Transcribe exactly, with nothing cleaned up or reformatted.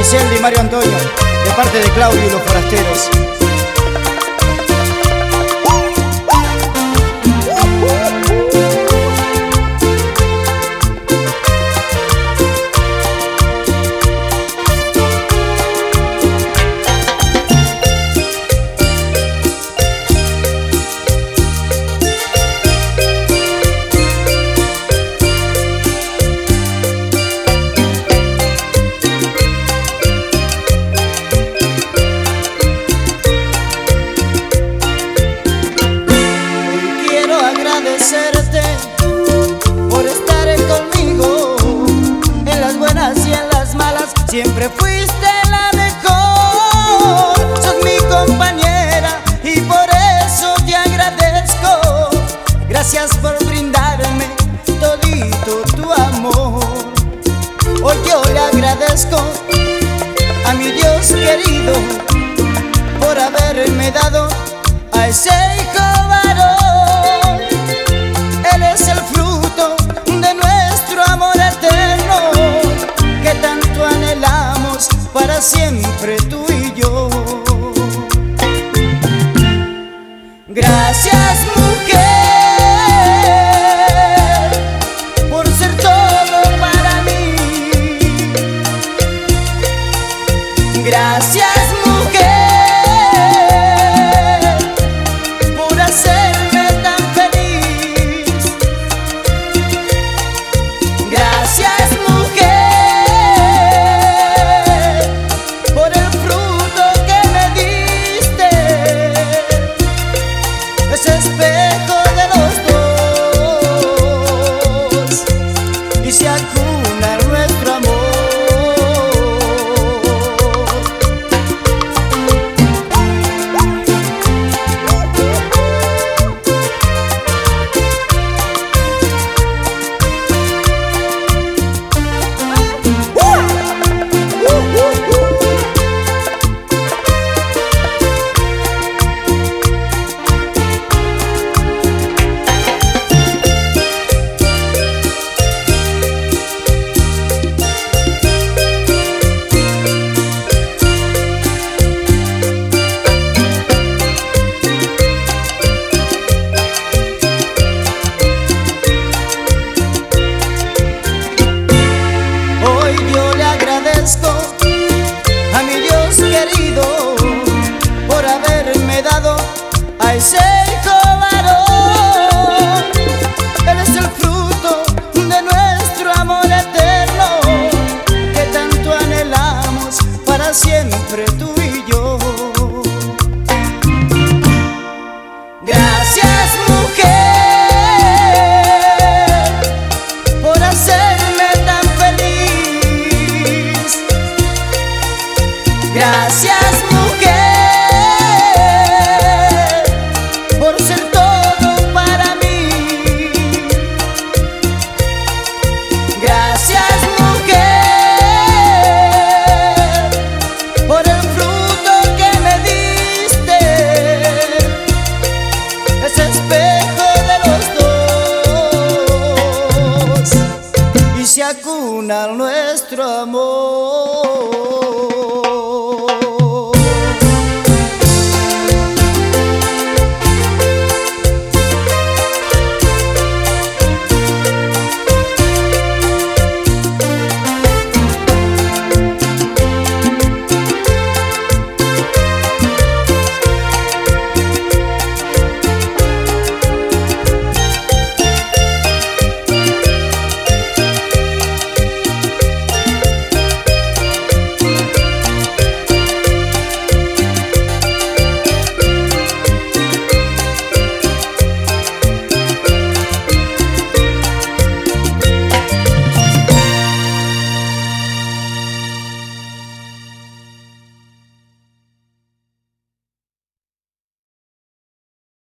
Griselda y Mario Antonio, de parte de Claudio y los Forasteros. Agradecerte por estar conmigo en las buenas y en las malas. Siempre fuiste la mejor, sos mi compañera y por eso te agradezco. Gracias por brindarme todito tu amor. Hoy yo le agradezco a mi Dios querido por haberme dado a ese hijo varón. Él es el fruto de nuestro amor eterno que tanto anhelamos para siempre tú y yo. Gracias, mujer, por ser todo para mí. Gracias, mujer, por hacerme tan feliz. Gracias, mujer, por el fruto que me diste, ese espejo de los dos, y se acuna nuestro amor. A mi Dios querido por haberme dado a ese hijo varón. Él es el fruto de nuestro amor eterno que tanto anhelamos para siempre tú y yo. Gracias, mujer, por hacerme tan feliz. Gracias, mujer, por ser todo para mí. Gracias, mujer, por el fruto que me diste, ese espejo de los dos, y se acuna nuestro amor.